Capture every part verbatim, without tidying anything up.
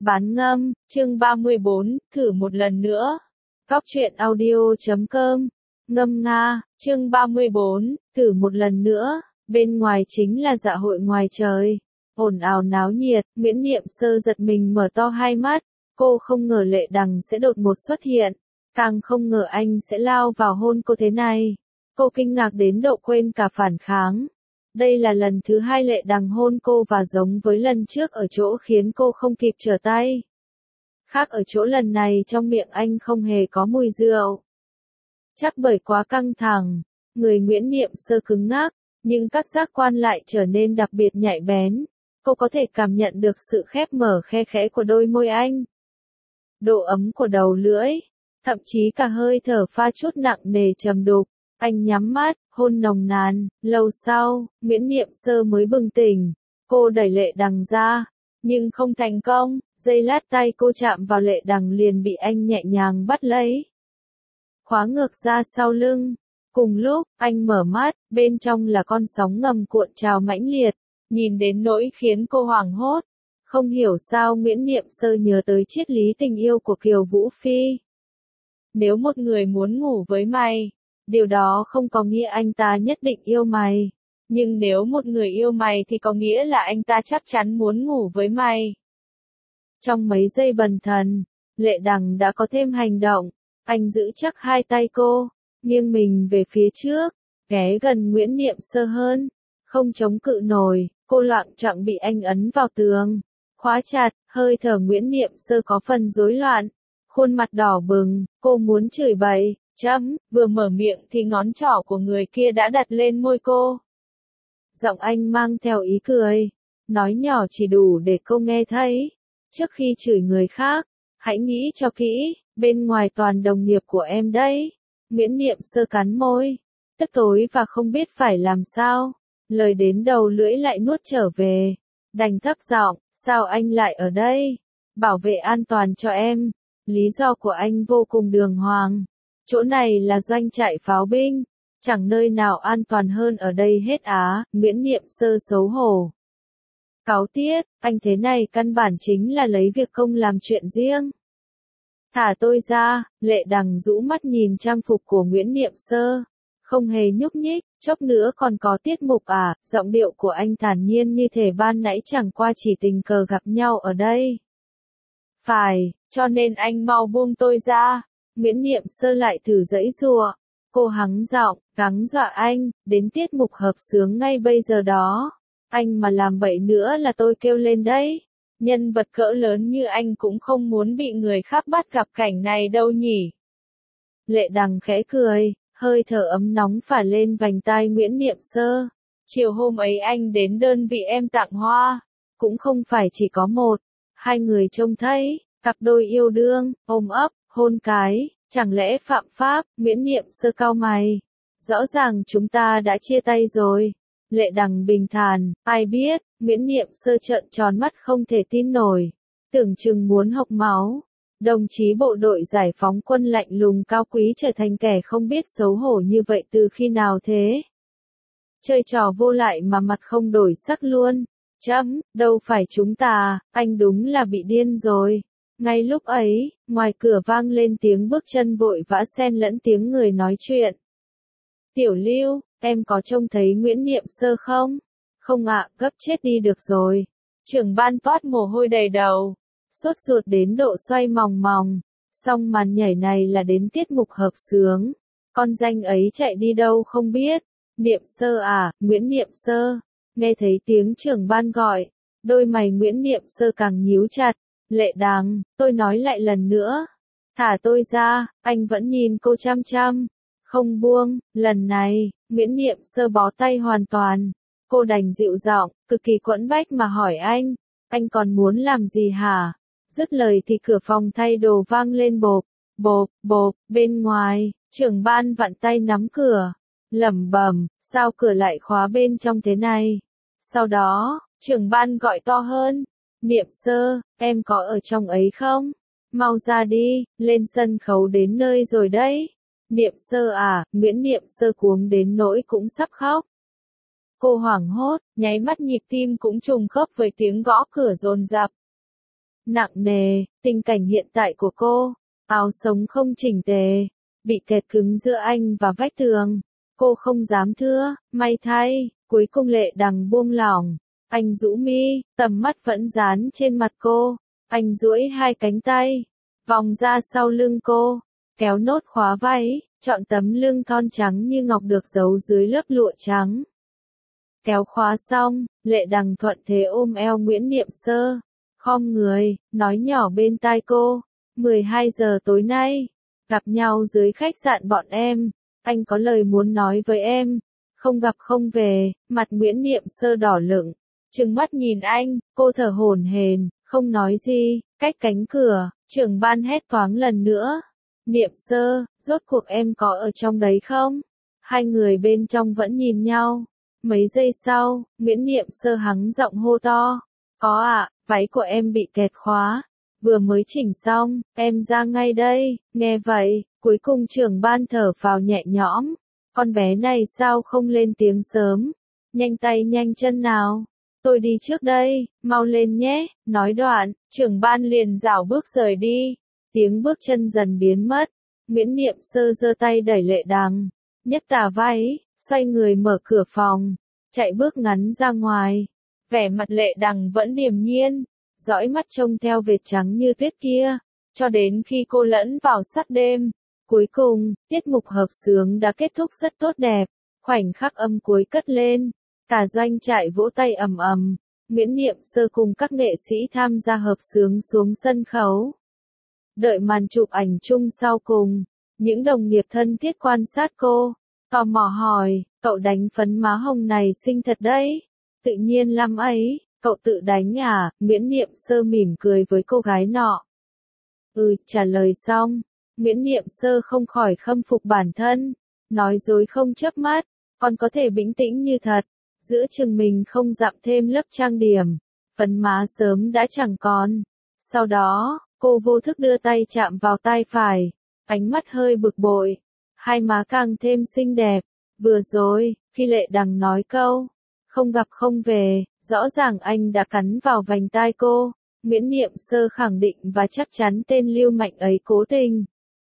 Bán ngâm, chương ba mươi bốn, thử một lần nữa. Góc truyện audio chấm com, ngâm nga, chương ba mươi bốn, thử một lần nữa. Bên ngoài chính là dạ hội ngoài trời. Ồn ào náo nhiệt, Nguyễn Niệm Sơ giật mình mở to hai mắt. Cô không ngờ Lệ Đằng sẽ đột ngột xuất hiện. Càng không ngờ anh sẽ lao vào hôn cô thế này. Cô kinh ngạc đến độ quên cả phản kháng. Đây là lần thứ hai Lệ Đằng hôn cô và giống với lần trước ở chỗ khiến cô không kịp trở tay. Khác ở chỗ lần này trong miệng anh không hề có mùi rượu. Chắc bởi quá căng thẳng, người Nguyễn Niệm Sơ cứng ngắc, nhưng các giác quan lại trở nên đặc biệt nhạy bén. Cô có thể cảm nhận được sự khép mở khe khẽ của đôi môi anh. Độ ấm của đầu lưỡi, thậm chí cả hơi thở pha chút nặng nề trầm đục. Anh nhắm mắt, hôn nồng nàn, lâu sau, Nguyễn Niệm Sơ mới bừng tỉnh. Cô đẩy Lệ Đằng ra, nhưng không thành công, giây lát tay cô chạm vào Lệ Đằng liền bị anh nhẹ nhàng bắt lấy. Khóa ngược ra sau lưng. Cùng lúc, anh mở mắt, bên trong là con sóng ngầm cuộn trào mãnh liệt, nhìn đến nỗi khiến cô hoảng hốt. Không hiểu sao Nguyễn Niệm Sơ nhớ tới triết lý tình yêu của Kiều Vũ Phi. Nếu một người muốn ngủ với mày, điều đó không có nghĩa anh ta nhất định yêu mày. Nhưng nếu một người yêu mày thì có nghĩa là anh ta chắc chắn muốn ngủ với mày. Trong mấy giây bần thần, Lệ Đằng đã có thêm hành động. Anh giữ chắc hai tay cô, nghiêng mình về phía trước, ghé gần Nguyễn Niệm Sơ hơn. Không chống cự nổi, cô loạng choạng bị anh ấn vào tường. Khóa chặt, hơi thở Nguyễn Niệm Sơ có phần rối loạn. Khuôn mặt đỏ bừng, cô muốn chửi bậy. Chấm, vừa mở miệng thì ngón trỏ của người kia đã đặt lên môi cô. Giọng anh mang theo ý cười, nói nhỏ chỉ đủ để cô nghe thấy. Trước khi chửi người khác, hãy nghĩ cho kỹ, bên ngoài toàn đồng nghiệp của em đấy. Nguyễn Niệm Sơ cắn môi, tức tối và không biết phải làm sao. Lời đến đầu lưỡi lại nuốt trở về, đành thấp giọng, sao anh lại ở đây? Bảo vệ an toàn cho em. Lý do của anh vô cùng đường hoàng. Chỗ này là doanh trại pháo binh, chẳng nơi nào an toàn hơn ở đây hết á. Nguyễn Niệm Sơ xấu hổ. Cáu tiết, anh thế này căn bản chính là lấy việc công làm chuyện riêng. Thả tôi ra. Lệ Đằng rũ mắt nhìn trang phục của Nguyễn Niệm Sơ, không hề nhúc nhích. Chốc nữa còn có tiết mục à? Giọng điệu của anh thản nhiên như thể ban nãy chẳng qua chỉ tình cờ gặp nhau ở đây. Phải, cho nên anh mau buông tôi ra. Nguyễn Niệm Sơ lại thử giãy giụa. Cô hắng giọng, gắng dọa anh, đến tiết mục hợp xướng ngay bây giờ đó. Anh mà làm bậy nữa là tôi kêu lên đấy. Nhân vật cỡ lớn như anh cũng không muốn bị người khác bắt gặp cảnh này đâu nhỉ. Lệ Đằng khẽ cười, hơi thở ấm nóng phả lên vành tai Nguyễn Niệm Sơ. Chiều hôm ấy anh đến đơn vị em tặng hoa. Cũng không phải chỉ có một, hai người trông thấy, cặp đôi yêu đương, ôm ấp, hôn cái, chẳng lẽ phạm pháp? Nguyễn Niệm Sơ cau mày. Rõ ràng chúng ta đã chia tay rồi. Lệ Đằng bình thản, ai biết? Nguyễn Niệm Sơ trợn tròn mắt không thể tin nổi, tưởng chừng muốn hộc máu. Đồng chí bộ đội giải phóng quân lạnh lùng cao quý trở thành kẻ không biết xấu hổ như vậy từ khi nào thế? Chơi trò vô lại mà mặt không đổi sắc luôn. Chấm, đâu phải chúng ta, anh đúng là bị điên rồi. Ngay lúc ấy, ngoài cửa vang lên tiếng bước chân vội vã xen lẫn tiếng người nói chuyện. Tiểu Lưu, em có trông thấy Nguyễn Niệm Sơ không? Không ạ, gấp chết đi được rồi. Trưởng ban toát mồ hôi đầy đầu, sốt ruột đến độ xoay mòng mòng. Xong màn nhảy này là đến tiết mục hợp xướng. Con danh ấy chạy đi đâu không biết. Niệm Sơ à, Nguyễn Niệm Sơ. Nghe thấy tiếng trưởng ban gọi, đôi mày Nguyễn Niệm Sơ càng nhíu chặt. Lệ Đằng, tôi nói lại lần nữa. Thả tôi ra. Anh vẫn nhìn cô chăm chăm, không buông. Lần này, Nguyễn Niệm Sơ bó tay hoàn toàn. Cô đành dịu giọng, cực kỳ quẫn bách mà hỏi anh. Anh còn muốn làm gì hả? Dứt lời thì cửa phòng thay đồ vang lên bộp, bộp, bộp. Bên ngoài, trưởng ban vặn tay nắm cửa, lẩm bẩm, sao cửa lại khóa bên trong thế này? Sau đó, trưởng ban gọi to hơn. Niệm Sơ, em có ở trong ấy không? Mau ra đi, lên sân khấu đến nơi rồi đấy. Niệm Sơ à, Nguyễn Niệm Sơ cuống đến nỗi cũng sắp khóc. Cô hoảng hốt, nháy mắt nhịp tim cũng trùng khớp với tiếng gõ cửa dồn dập. nặng nề, tình cảnh hiện tại của cô, áo sống không chỉnh tề, bị kẹt cứng giữa anh và vách tường. Cô không dám thưa, may thay, cuối cùng Lệ Đằng buông lỏng. Anh rũ mi, tầm mắt vẫn dán trên mặt cô. Anh duỗi hai cánh tay, vòng ra sau lưng cô, kéo nốt khóa váy, chọn tấm lưng thon trắng như ngọc được giấu dưới lớp lụa trắng. Kéo khóa xong, Lệ Đằng thuận thế ôm eo Nguyễn Niệm Sơ, khom người, nói nhỏ bên tai cô, mười hai giờ tối nay, gặp nhau dưới khách sạn bọn em, anh có lời muốn nói với em, không gặp không về. Mặt Nguyễn Niệm Sơ đỏ lựng, trừng mắt nhìn anh, cô thở hổn hển, không nói gì. Cách cánh cửa, trưởng ban hét toáng lần nữa, Niệm Sơ, rốt cuộc em có ở trong đấy không? Hai người bên trong vẫn nhìn nhau. Mấy giây sau, Nguyễn Niệm Sơ hắng giọng hô to, có ạ, váy của em bị kẹt khóa, vừa mới chỉnh xong, em ra ngay đây. Nghe vậy, cuối cùng trưởng ban thở phào nhẹ nhõm, con bé này sao không lên tiếng sớm, nhanh tay nhanh chân nào, tôi đi trước đây, mau lên nhé. Nói đoạn, trưởng ban liền rảo bước rời đi, tiếng bước chân dần biến mất. Nguyễn Niệm Sơ giơ tay đẩy Lệ Đằng, nhấc tà váy, xoay người mở cửa phòng, chạy bước ngắn ra ngoài. Vẻ mặt Lệ Đằng vẫn điềm nhiên, dõi mắt trông theo vệt trắng như tuyết kia, cho đến khi cô lẫn vào sắc đêm. Cuối cùng, tiết mục hợp xướng đã kết thúc rất tốt đẹp, khoảnh khắc âm cuối cất lên, cả doanh trại vỗ tay ầm ầm. Nguyễn Niệm Sơ cùng các nghệ sĩ tham gia hợp xướng xuống sân khấu. Đợi màn chụp ảnh chung sau cùng, những đồng nghiệp thân thiết quan sát cô, tò mò hỏi, cậu đánh phấn má hồng này xinh thật đấy, tự nhiên lắm ấy, cậu tự đánh à? Nguyễn Niệm Sơ mỉm cười với cô gái nọ. Ừ, trả lời xong, Nguyễn Niệm Sơ không khỏi khâm phục bản thân, nói dối không chớp mắt, còn có thể bình tĩnh như thật, giữa chừng mình không dặm thêm lớp trang điểm, phấn má sớm đã chẳng còn. Sau đó, cô vô thức đưa tay chạm vào tai phải, ánh mắt hơi bực bội, hai má càng thêm xinh đẹp. Vừa rồi, khi Lệ Đằng nói câu, không gặp không về, rõ ràng anh đã cắn vào vành tai cô. Nguyễn Niệm Sơ khẳng định và chắc chắn tên lưu manh ấy cố tình.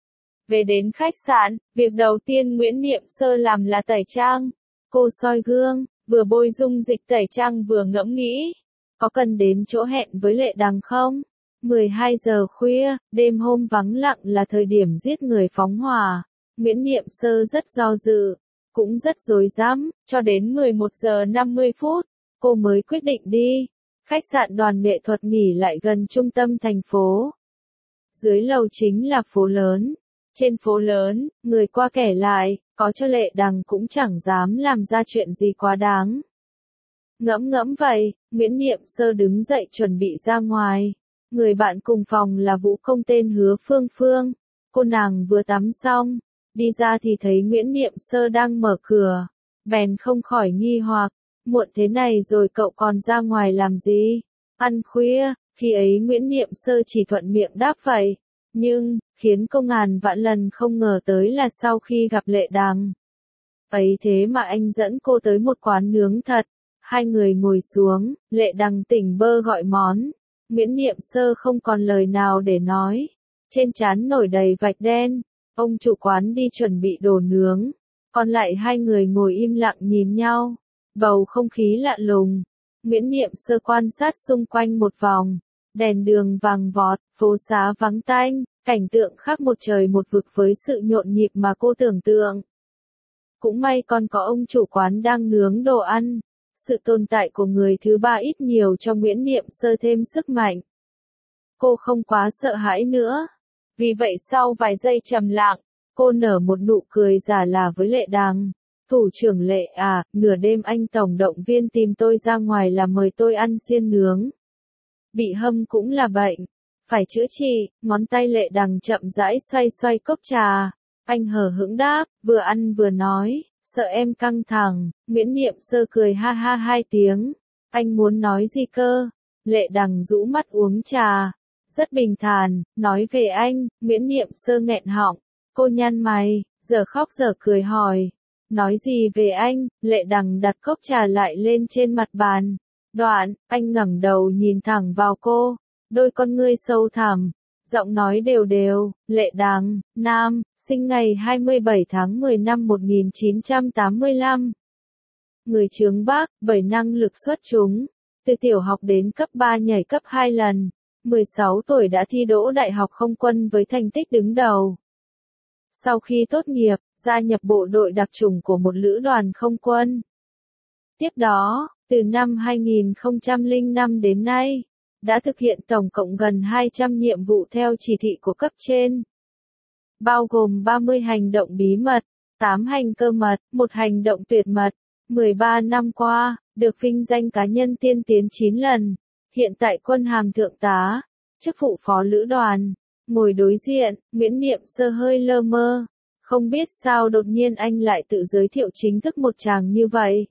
Về đến khách sạn, việc đầu tiên Nguyễn Niệm Sơ làm là tẩy trang. Cô soi gương, vừa bôi dung dịch tẩy trang vừa ngẫm nghĩ, có cần đến chỗ hẹn với Lệ Đằng không? mười hai giờ khuya, đêm hôm vắng lặng là thời điểm giết người phóng hỏa. Nguyễn Niệm Sơ rất do dự, cũng rất rối rắm, cho đến mười một giờ năm mươi phút, cô mới quyết định đi. Khách sạn Đoàn Nghệ Thuật nghỉ lại gần trung tâm thành phố. Dưới lầu chính là phố lớn. Trên phố lớn, người qua kẻ lại, có cho Lệ Đằng cũng chẳng dám làm ra chuyện gì quá đáng. Ngẫm ngẫm vậy, Nguyễn Niệm Sơ đứng dậy chuẩn bị ra ngoài. Người bạn cùng phòng là vũ công tên Hứa Phương Phương. Cô nàng vừa tắm xong, đi ra thì thấy Nguyễn Niệm Sơ đang mở cửa. Bèn không khỏi nghi hoặc, muộn thế này rồi cậu còn ra ngoài làm gì? Ăn khuya. Khi ấy Nguyễn Niệm Sơ chỉ thuận miệng đáp vậy. Nhưng, khiến cô ngàn vạn lần không ngờ tới là sau khi gặp Lệ Đằng ấy thế mà anh dẫn cô tới một quán nướng thật. Hai người ngồi xuống, Lệ Đằng tỉnh bơ gọi món. Nguyễn Niệm Sơ không còn lời nào để nói. Trên trán nổi đầy vạch đen. Ông chủ quán đi chuẩn bị đồ nướng. Còn lại hai người ngồi im lặng nhìn nhau. Bầu không khí lạ lùng. Nguyễn Niệm Sơ quan sát xung quanh một vòng. Đèn đường vàng vọt, phố xá vắng tanh, cảnh tượng khác một trời một vực với sự nhộn nhịp mà cô tưởng tượng. Cũng may còn có ông chủ quán đang nướng đồ ăn. Sự tồn tại của người thứ ba ít nhiều cho Nguyễn Niệm Sơ thêm sức mạnh. Cô không quá sợ hãi nữa. Vì vậy sau vài giây trầm lặng, cô nở một nụ cười giả là với Lệ Đằng. Thủ trưởng Lệ à, nửa đêm anh tổng động viên tìm tôi ra ngoài là mời tôi ăn xiên nướng. Bị hâm cũng là bệnh, phải chữa trị. Ngón tay Lệ Đằng chậm rãi xoay xoay cốc trà. Anh hờ hững đáp, vừa ăn vừa nói, sợ em căng thẳng. Nguyễn Niệm Sơ cười ha ha hai tiếng. Anh muốn nói gì cơ? Lệ Đằng rũ mắt uống trà. Rất bình thản, nói về anh. Nguyễn Niệm Sơ nghẹn họng. Cô nhăn mày, giờ khóc giờ cười hỏi. Nói gì về anh? Lệ Đằng đặt cốc trà lại lên trên mặt bàn. Đoạn, anh ngẩng đầu nhìn thẳng vào cô. đôi con ngươi sâu thẳm, giọng nói đều đều, Lệ Đằng, nam, sinh ngày hai mươi bảy tháng mười năm một nghìn chín trăm tám mươi lăm. Người chướng Bắc, bởi năng lực xuất chúng, từ tiểu học đến cấp ba nhảy cấp hai lần, mười sáu tuổi đã thi đỗ đại học không quân với thành tích đứng đầu. Sau khi tốt nghiệp, gia nhập bộ đội đặc chủng của một lữ đoàn không quân. Tiếp đó, từ năm hai nghìn không trăm lẻ năm đến nay, đã thực hiện tổng cộng gần hai trăm nhiệm vụ theo chỉ thị của cấp trên. Bao gồm ba mươi hành động bí mật, tám hành cơ mật, một hành động tuyệt mật. mười ba năm qua, được vinh danh cá nhân tiên tiến chín lần. Hiện tại quân hàm thượng tá, chức vụ phó lữ đoàn. Ngồi đối diện, Nguyễn Niệm Sơ hơi lơ mơ. Không biết sao đột nhiên anh lại tự giới thiệu chính thức một chàng như vậy.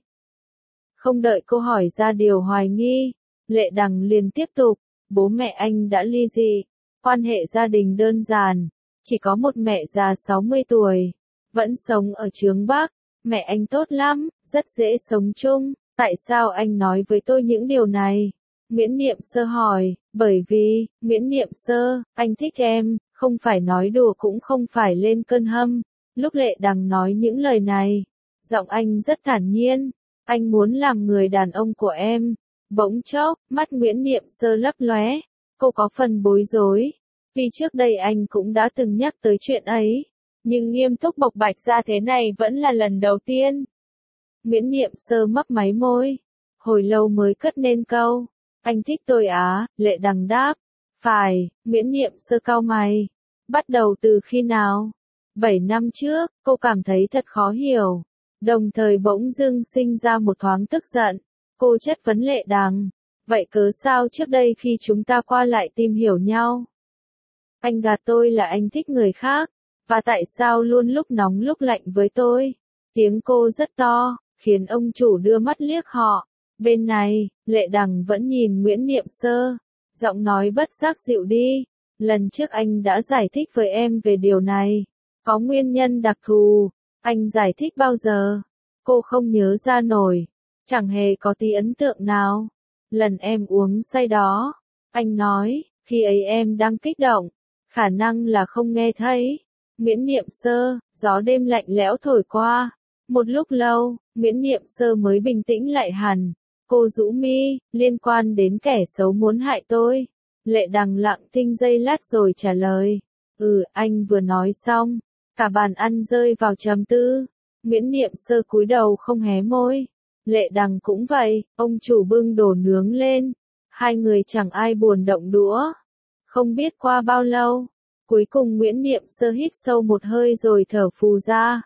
Không đợi cô hỏi ra điều hoài nghi, Lệ Đằng liền tiếp tục. Bố mẹ anh đã ly dị, quan hệ gia đình đơn giản, chỉ có một mẹ già sáu mươi tuổi, vẫn sống ở Chướng Bắc. Mẹ anh tốt lắm, rất dễ sống chung. Tại sao anh nói với tôi những điều này? Nguyễn Niệm Sơ hỏi. Bởi vì, Nguyễn Niệm Sơ, anh thích em, không phải nói đùa cũng không phải lên cơn hâm. Lúc Lệ Đằng nói những lời này, giọng anh rất thản nhiên. Anh muốn làm người đàn ông của em. Bỗng chốc, mắt Nguyễn Niệm Sơ lấp lóe. Cô có phần bối rối. Vì trước đây anh cũng đã từng nhắc tới chuyện ấy. Nhưng nghiêm túc bộc bạch ra thế này vẫn là lần đầu tiên. Nguyễn Niệm Sơ mấp máy môi. Hồi lâu mới cất nên câu. Anh thích tôi á, Lệ Đằng đáp. Phải, Nguyễn Niệm Sơ cau mày. Bắt đầu từ khi nào? Bảy năm trước, cô cảm thấy thật khó hiểu. Đồng thời bỗng dưng sinh ra một thoáng tức giận. Cô chất vấn Lệ Đằng. Vậy cớ sao trước đây khi chúng ta qua lại tìm hiểu nhau? Anh gạt tôi là anh thích người khác. Và tại sao luôn lúc nóng lúc lạnh với tôi? Tiếng cô rất to, khiến ông chủ đưa mắt liếc họ. Bên này, Lệ Đằng vẫn nhìn Nguyễn Niệm Sơ. Giọng nói bất giác dịu đi. Lần trước anh đã giải thích với em về điều này. Có nguyên nhân đặc thù. Anh giải thích bao giờ? Cô không nhớ ra nổi. Chẳng hề có tí ấn tượng nào. Lần em uống say đó. Anh nói, khi ấy em đang kích động. Khả năng là không nghe thấy. Nguyễn Niệm Sơ, gió đêm lạnh lẽo thổi qua. Một lúc lâu, Nguyễn Niệm Sơ mới bình tĩnh lại hẳn. Cô rũ mi, liên quan đến kẻ xấu muốn hại tôi. Lệ Đằng lặng thinh giây lát rồi trả lời. Ừ, anh vừa nói xong. Cả bàn ăn rơi vào trầm tư. Nguyễn Niệm Sơ cúi đầu không hé môi. Lệ Đằng cũng vậy, ông chủ bưng đồ nướng lên. Hai người chẳng ai buồn động đũa. Không biết qua bao lâu. Cuối cùng Nguyễn Niệm Sơ hít sâu một hơi rồi thở phù ra.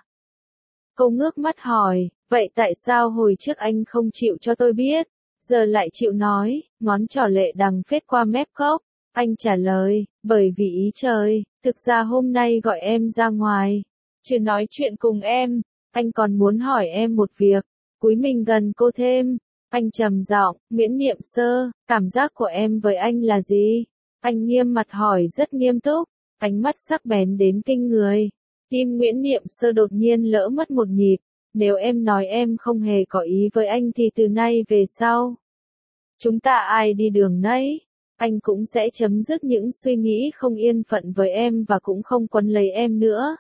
Cô ngước mắt hỏi, vậy tại sao hồi trước anh không chịu cho tôi biết, giờ lại chịu nói, ngón trỏ Lệ Đằng phết qua mép cốc. Anh trả lời, bởi vì ý trời, thực ra hôm nay gọi em ra ngoài, chứ nói chuyện cùng em, anh còn muốn hỏi em một việc, cúi mình gần cô thêm. Anh trầm giọng, Nguyễn Niệm Sơ, cảm giác của em với anh là gì? Anh nghiêm mặt hỏi rất nghiêm túc. Ánh mắt sắc bén đến kinh người. Tim Nguyễn Niệm Sơ đột nhiên lỡ mất một nhịp. Nếu em nói em không hề có ý với anh thì từ nay về sau, chúng ta ai đi đường nấy. Anh cũng sẽ chấm dứt những suy nghĩ không yên phận với em và cũng không quấn lấy em nữa.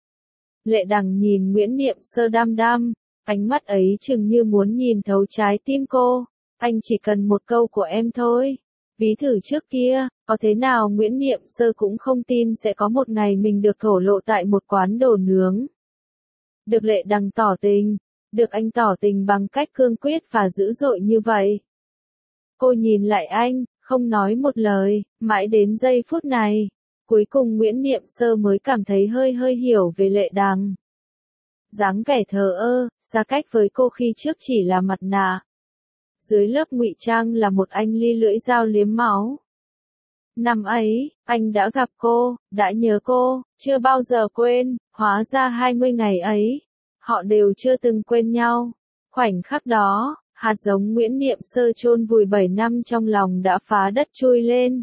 Lệ Đằng nhìn Nguyễn Niệm Sơ đăm đăm. Ánh mắt ấy chừng như muốn nhìn thấu trái tim cô. Anh chỉ cần một câu của em thôi. Ví thử trước kia, có thế nào Nguyễn Niệm Sơ cũng không tin sẽ có một ngày mình được thổ lộ tại một quán đồ nướng. Được Lệ Đằng tỏ tình, được anh tỏ tình bằng cách cương quyết và dữ dội như vậy. Cô nhìn lại anh, không nói một lời, mãi đến giây phút này. Cuối cùng Nguyễn Niệm Sơ mới cảm thấy hơi hơi hiểu về Lệ Đằng. Dáng vẻ thờ ơ, xa cách với cô khi trước chỉ là mặt nạ. Dưới lớp ngụy trang là một anh ly lưỡi dao liếm máu. Năm ấy, anh đã gặp cô, đã nhớ cô, chưa bao giờ quên, hóa ra hai mươi ngày ấy, họ đều chưa từng quên nhau. Khoảnh khắc đó, hạt giống Nguyễn Niệm Sơ chôn vùi bảy năm trong lòng đã phá đất chui lên.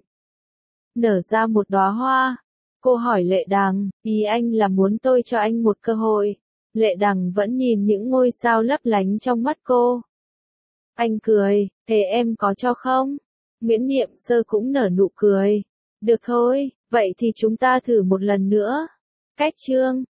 Nở ra một đóa hoa. Cô hỏi Lệ Đằng, ý anh là muốn tôi cho anh một cơ hội. Lệ Đằng vẫn nhìn những ngôi sao lấp lánh trong mắt cô. Anh cười, thế em có cho không? Nguyễn Niệm Sơ cũng nở nụ cười. Được thôi, vậy thì chúng ta thử một lần nữa. Cách chương